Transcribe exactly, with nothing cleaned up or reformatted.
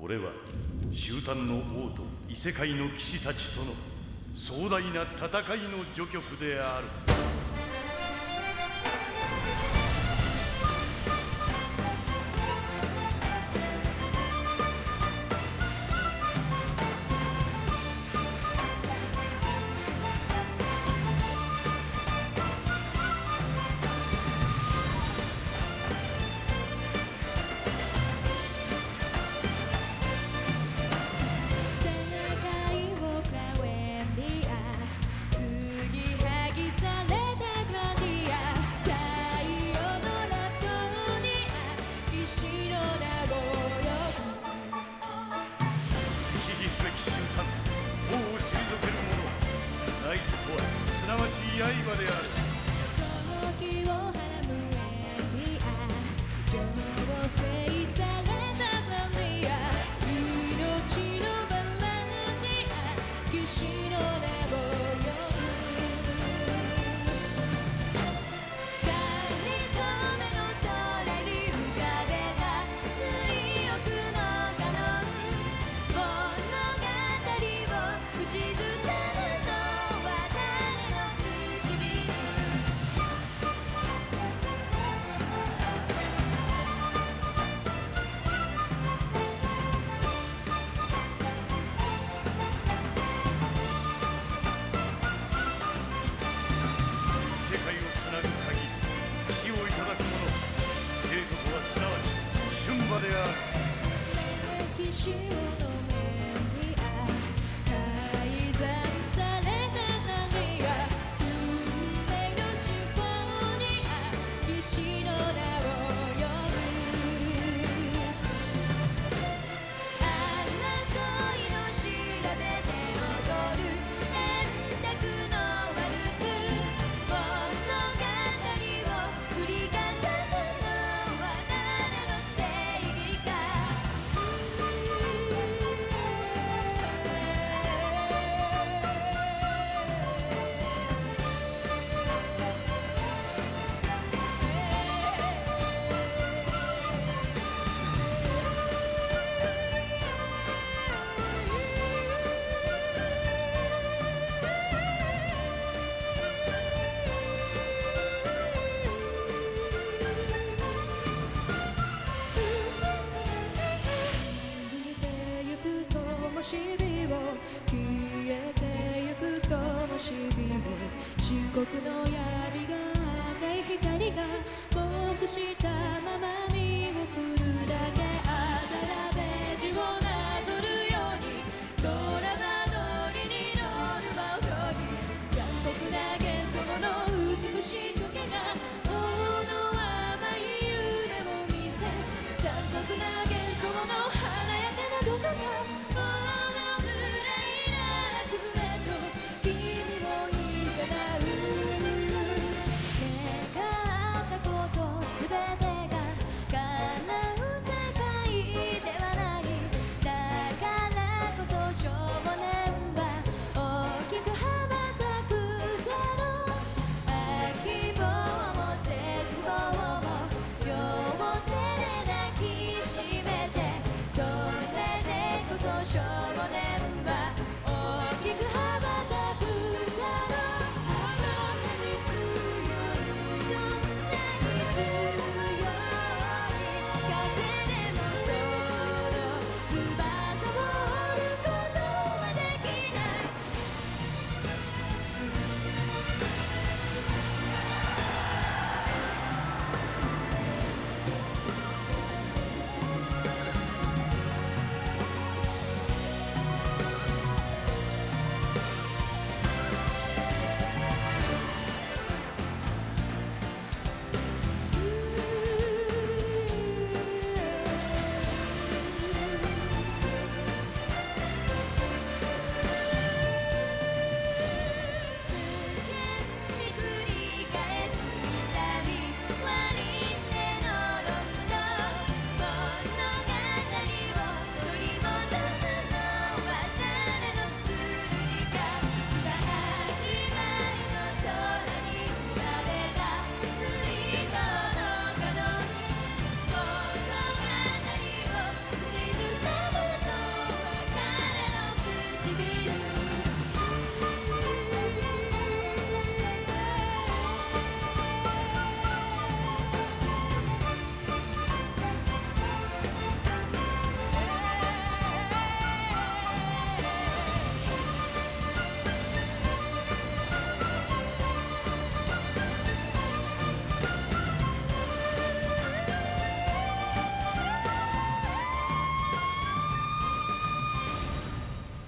これは終端の王と異世界の騎士たちとの壮大な戦いの序曲である。刃である。 時をはらむエンディア強制されたグランディア命のバランディア騎士の名を呼ぶ神染めの空に浮かべた追憶のカノン物語を口ずさむのは誰のである。 歴史をのメディア改ざんされたグランディア運命のシンフォニア騎士の名を呼ぶ争いの調べて踊る円卓のワルツ物語を振りかざすのは誰のせい灯火を消えてゆく灯火を漆黒の